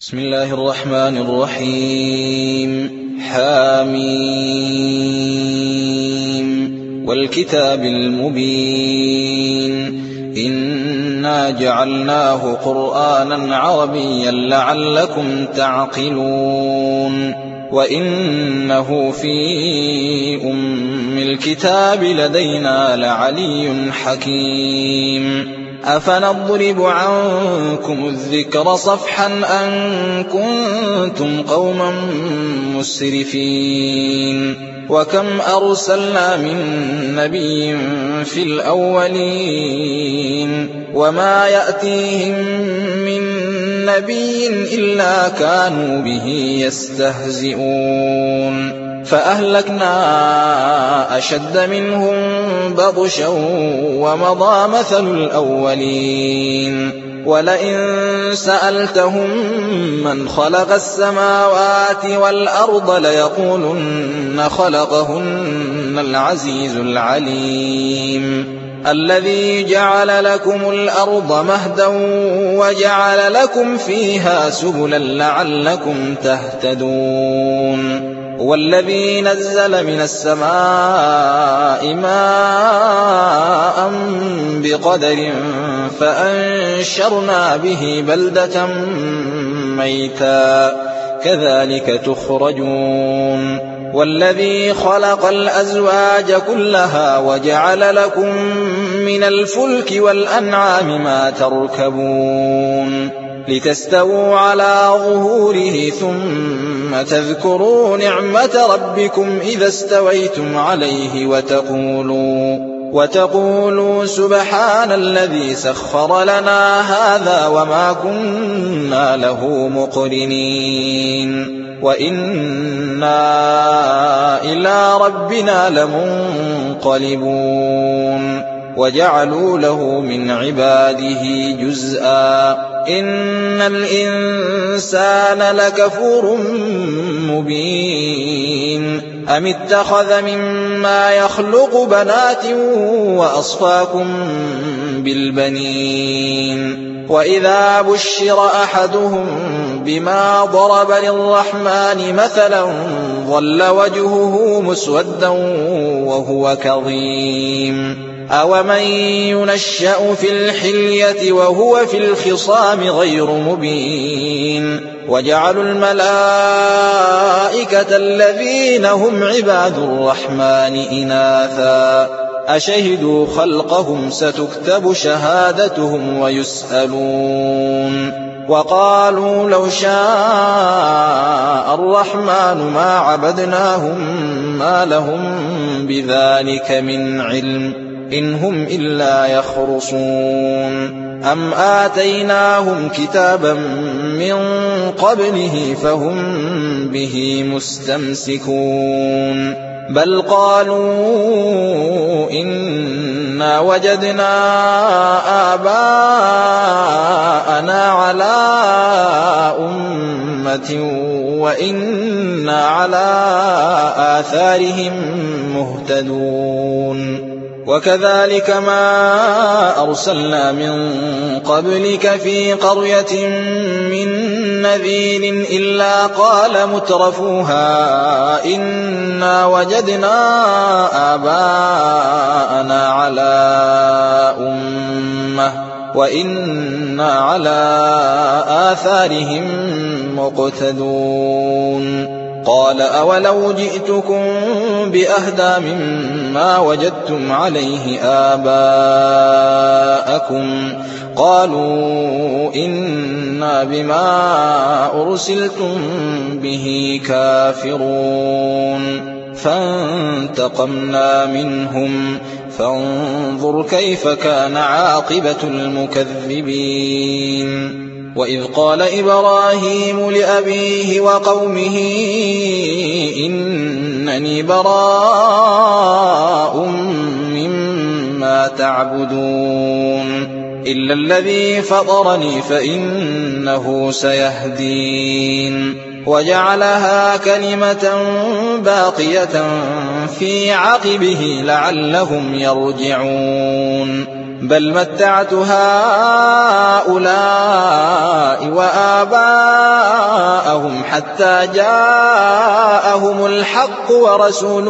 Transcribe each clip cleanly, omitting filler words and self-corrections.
بسم الله الرحمن الرحيم حميم والكتاب المبين إنا جعلناه قرآنا عربيا لعلكم تعقلون وإنه في أم الكتاب لدينا لعلي حكيم أفنضرب عنكم الذكر صفحا أن كنتم قوما مسرفين وكم أرسلنا من نبي في الأولين وما يأتيهم من نبي إلا كانوا به يستهزئون فأهلكنا أشد منهم بطشا ومضى مثل الأولين ولئن سألتهم من خلق السماوات والأرض ليقولن خلقهن العزيز العليم الذي جعل لكم الأرض مهدا وجعل لكم فيها سبلا لعلكم تهتدون والذي نزل من السماء ماء بقدر فأنشرنا به بلدة ميتا كذلك تخرجون والذي خلق الأزواج كلها وجعل لكم من الفلك والأنعام ما تركبون لتستووا على ظهوره ثم تذكروا نعمة ربكم إذا استويتم عليه وتقولوا سبحان الذي سخر لنا هذا وما كنا له مقرنين وإنا إلى ربنا لمنقلبون وجعلوا له من عباده جزءا إن الإنسان لكفور مبين أم اتخذ مما يخلق بنات وأصفاكم بالبنين وإذا بشر أحدهم بما ضرب للرحمن مثلا ظل وجهه مسودا وهو كظيم أومن ينشأ في الحلية وهو في الخصام غير مبين وجعلوا الملائكة الذين هم عباد الرحمن إناثا أشهدوا خلقهم ستكتب شهادتهم ويسألون وقالوا لو شاء الرحمن ما عبدناهم ما لهم بذلك من علم إن هم إلا يخرصون أم آتيناهم كتابا من قبله فهم به مستمسكون بل قالوا إنا وجدنا آباءنا على أمة وإنا على آثارهم مهتدون وكذلك ما أرسلنا من قبلك في قرية من نذير إلا قال مترفوها إنا وجدنا آباءنا على أمة وإنا على آثارهم مقتدون قال أولو جئتكم بأهدى مما وجدتم عليه آباءكم قالوا إنا بما أرسلتم به كافرون فانتقمنا منهم فانظر كيف كان عاقبة المكذبين وإذ قال إبراهيم لأبيه وقومه إنني براء مما تعبدون إلا الذي فطرني فإنه سيهدين وجعلها كلمة باقية في عقبه لعلهم يرجعون بل متعت هؤلاء وآباءهم حتى جاءهم الحق ورسول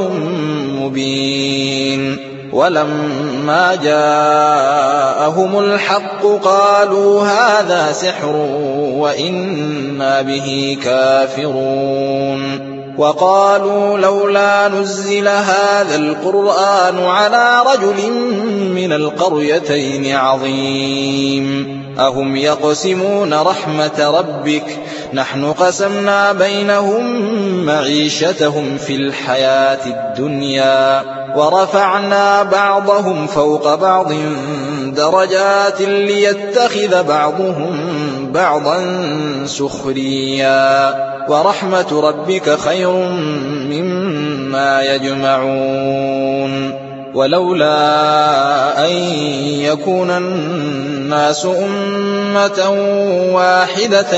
مبين ولما جاءهم الحق قالوا هذا سحر وإنا به كافرون وقالوا لولا نزل هذا القرآن على رجل من القريتين عظيم أهم يقسمون رحمة ربك نحن قسمنا بينهم معيشتهم في الحياة الدنيا ورفعنا بعضهم فوق بعض درجات ليتخذ بعضهم بعضا سخريا ورحمة ربك خير مما يجمعون ولولا أن يكون الناس أمة واحدة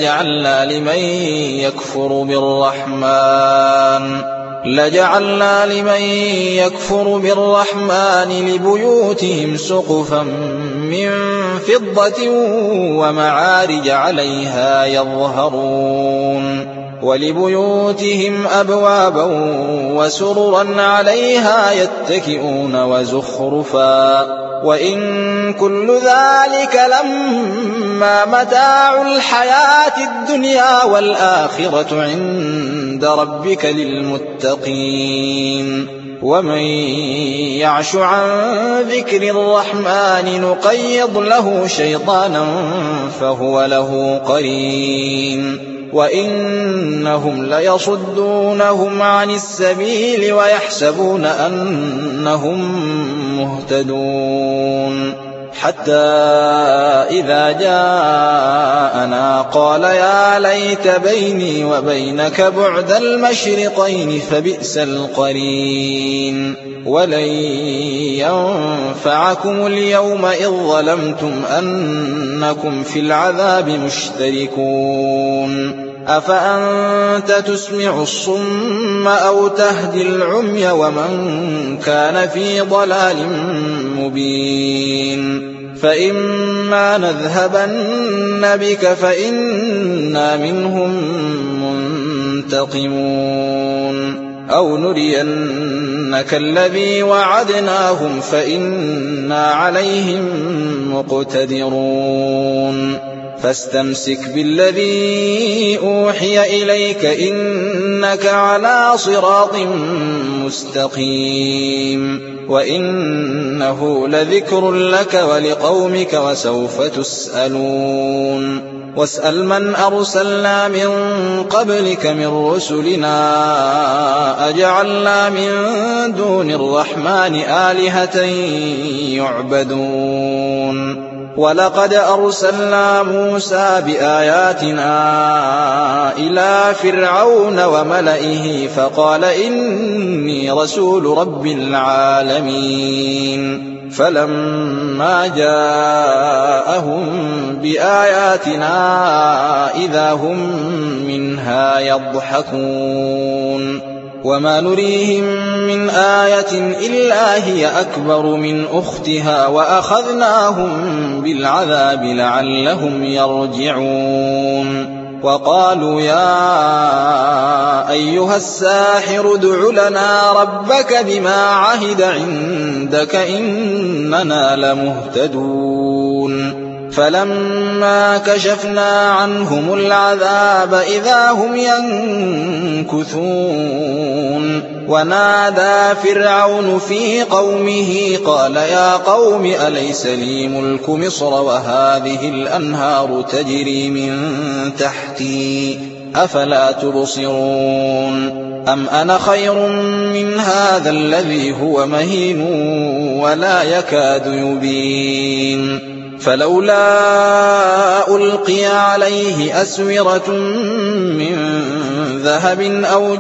لجعلنا لمن يكفر بالرحمن لبيوتهم سقفا من فضة ومعارج عليها يظهرون ولبيوتهم أبوابا وسررا عليها يتكئون وزخرفا وإن كل ذلك لما متاع الحياة الدنيا والآخرة عند ربك للمتقين ومن يعش عن ذكر الرحمن نقيض له شيطانا فهو له قرين وإنهم ليصدونهم عن السبيل ويحسبون أنهم مهتدون حتى إذا جاءنا قال يا ليت بيني وبينك بعد المشرقين فبئس القرين ولن ينفعكم اليوم إذ ظلمتم أنكم في العذاب مشتركون أفأنت تسمع الصم أو تهدي العمي ومن كان في ضلال مبين فإما نذهبن بك فإنا منهم منتقمون أو نرينك الذي وعدناهم فإنا عليهم مقتدرون فاستمسك بالذي أوحي إليك إنك على صراط مستقيم وإنه لذكر لك ولقومك وسوف تسألون واسأل من أرسلنا من قبلك من رسلنا أجعلنا من دون الرحمن آلهة يعبدون ولقد أرسلنا موسى بآياتنا إلى فرعون وملئه فقال إني رسول رب العالمين فلما جاءهم بآياتنا إذا هم منها يضحكون وما نريهم من آية إلا هي أكبر من أختها وأخذناهم بالعذاب لعلهم يرجعون وقالوا يا أيها الساحر ادع لنا ربك بما عهد عندك إننا لمهتدون فلما كشفنا عنهم العذاب إذا هم ينكثون ونادى فرعون في قومه قال يا قوم أليس لي ملك مصر وهذه الأنهار تجري من تحتي أفلا تبصرون أم أنا خير من هذا الذي هو مهين ولا يكاد يبين فلولا ألقي عليه أسورة من ذهب أو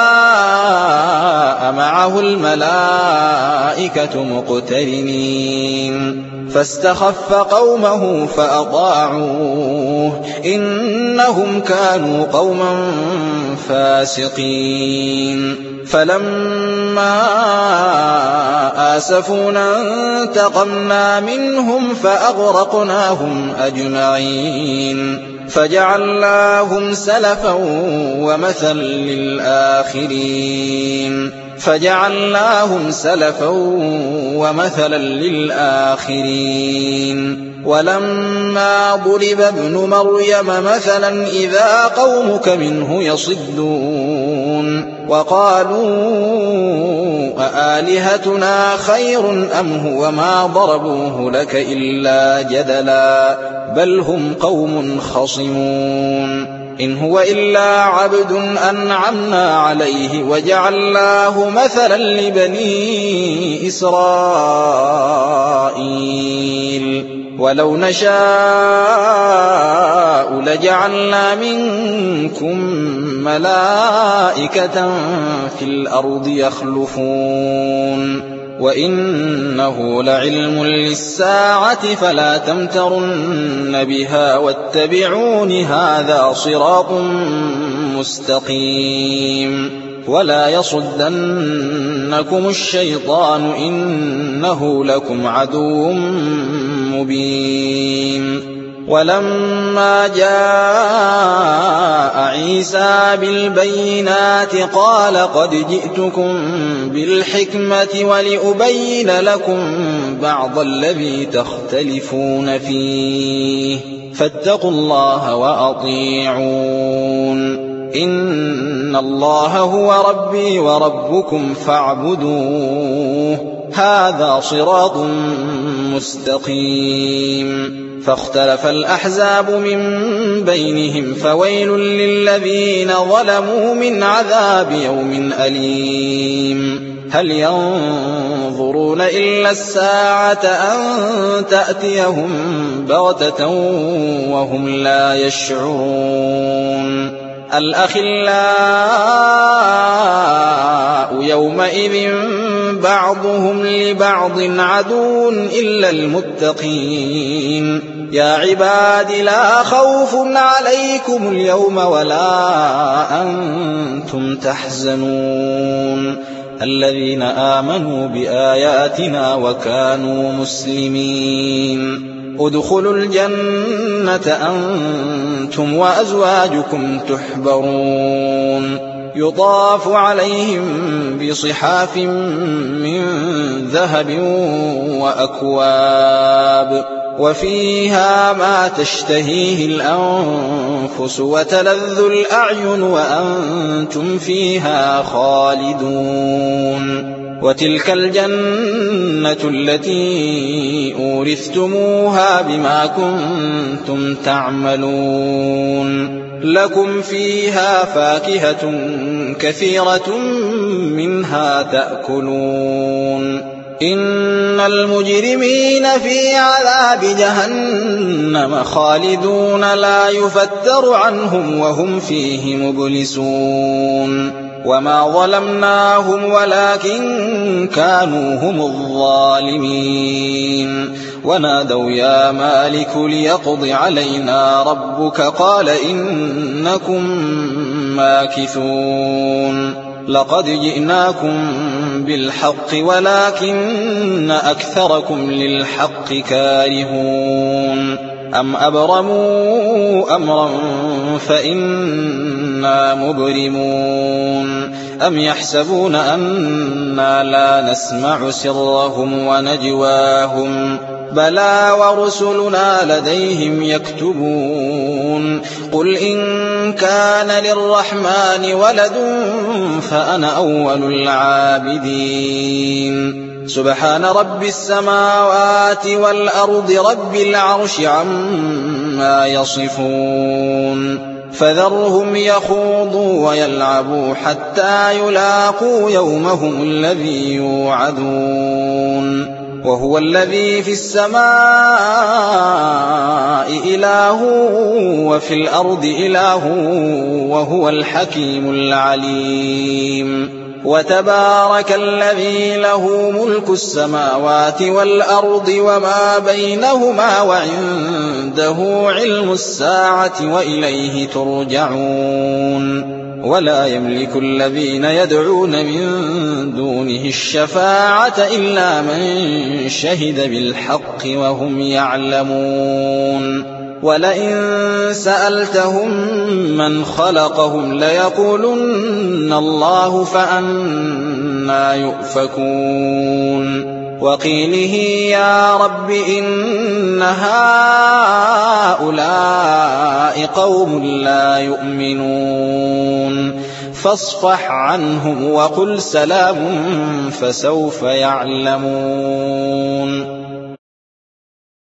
جاء معه الملائكة مقترنين فاستخف قومه فأطاعوه إنهم كانوا قوما فاسقين فلما آسفونا انتقمنا منهم فأغرقناهم أجمعين فجعلناهم سلفا ومثلا للآخرين ولما ضرب ابن مريم مثلا إذا قومك منه يصدون وقالوا أآلهتنا خير أم هو ما ضربوه لك إلا جدلا بل هم قوم خصمون إن هو إلا عبد أنعمنا عليه وجعلناه مثلا لبني إسرائيل ولو نشاء لجعلنا منكم ملائكة في الأرض يخلفون وإنه لعلم للساعة فلا تمترن بها واتبعون هذا صراط مستقيم ولا يصدنكم الشيطان إنه لكم عدو مبين ولما جاء عيسى بالبينات قال قد جئتكم بالحكمة ولأبين لكم بعض الذي تختلفون فيه فاتقوا الله وأطيعون إن الله هو ربي وربكم فاعبدوه هذا صراط مستقيم فاختلف الأحزاب من بينهم فويل للذين ظلموا من عذاب يوم أليم هل ينظرون إلا الساعة أن تأتيهم بغتة وهم لا يشعرون الأخلاء يومئذ بعضهم لبعض عدو إلا المتقين يا عباد لا خوف عليكم اليوم ولا أنتم تحزنون الذين آمنوا بآياتنا وكانوا مسلمين ادخلوا الجنة أنتم وأزواجكم تحبرون يطاف عليهم بصحاف من ذهب وأكواب وفيها ما تشتهيه الأنفس وتلذ الأعين وأنتم فيها خالدون وتلك الجنة التي أورثتموها بما كنتم تعملون لكم فيها فاكهة كثيرة منها تأكلون إن المجرمين في عذاب جهنم خالدون لا يفتر عنهم وهم فيه مبلسون وما ظلمناهم ولكن كانوا هم الظالمين ونادوا يا مالك ليقض علينا ربك قال إنكم ماكثون لقد جئناكم بالحق ولكن أكثركم للحق كارهون أم أبرموا أمرا فإنا مبرمون أم يحسبون أنا لا نسمع سرهم ونجواهم بلى ورسلنا لديهم يكتبون قل إن كان للرحمن ولد فأنا أول العابدين سبحان رب السماوات والأرض رب العرش عما يصفون فذرهم يخوضوا ويلعبوا حتى يلاقوا يومهم الذي يوعدون وهو الذي في السماء إله وفي الأرض إله وهو الحكيم العليم. وتبارك الذي له ملك السماوات والأرض وما بينهما وعنده علم الساعة وإليه ترجعون. ولا يملك الذين يدعون من دونه الشفاعة إلا من شهد بالحق وهم يعلمون. ولئن سألتهم من خلقهم ليقولن الله فأنى يؤفكون. وقيله يا رب إن هؤلاء قوم لا يؤمنون فاصفح عنهم وقل سلام فسوف يعلمون.